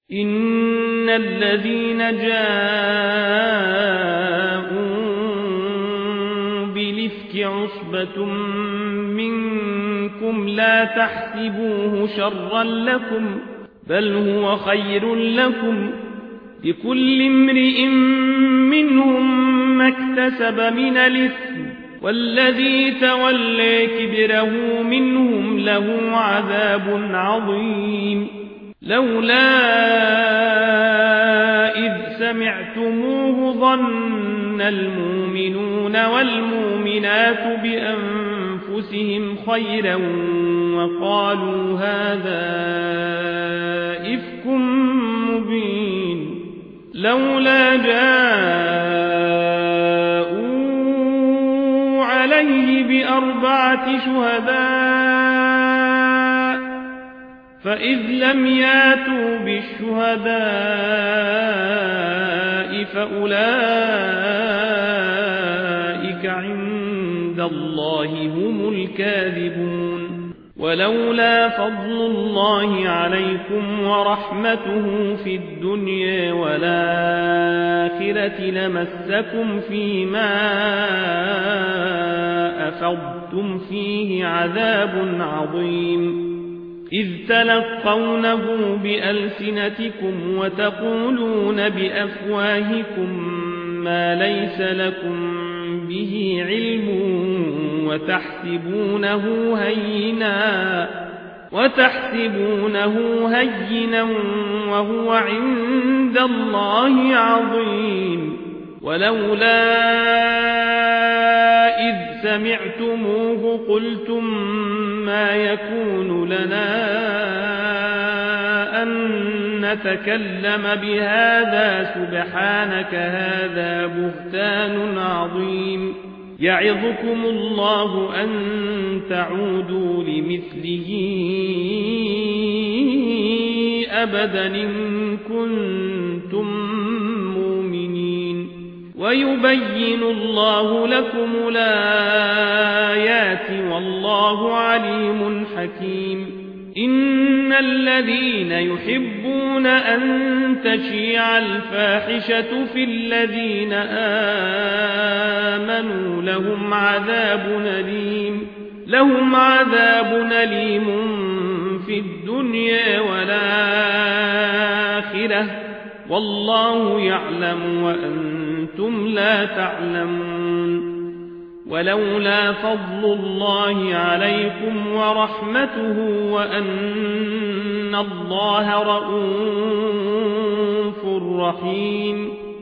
إن الذين جاءوا بالإفك عصبة منكم لا تحسبوه شرا لكم بل هو خير لكم لكل امرئ منهم ما اكتسب من الإثم والذي تولى كبره منهم له عذاب عظيم لولا إذ سمعتموه ظن المؤمنون والمؤمنات بأنفسهم خيرا وقالوا هذا إفك مبين لولا جاءوا عليه بأربعة شهداء فإذ لم ياتوا بالشهداء فأولئك عند الله هم الكاذبون ولولا فضل الله عليكم ورحمته في الدنيا والآخرة لمسكم فيما أفضتم فيه عذاب عظيم إذ تلقونه بألسنتكم وتقولون بأفواهكم ما ليس لكم به علم وتحسبونه هينا وهو عند الله عظيم ولولا إذ سمعتموه قلتم ما يكون لنا أن نتكلم بهذا سبحانك هذا بهتان عظيم يعظكم الله أن تعودوا لمثله أبدا إن كنتم مؤمنين ويبين الله لكم الآيات والله عليم حكيم إن الذين يحبون أن تشيع الفاحشة في الذين آمنوا لهم عذاب أليم في الدنيا والآخرة والله يعلم وأنتم لا تعلمون ولولا فضل الله عليكم ورحمته وأن الله رءوف رحيم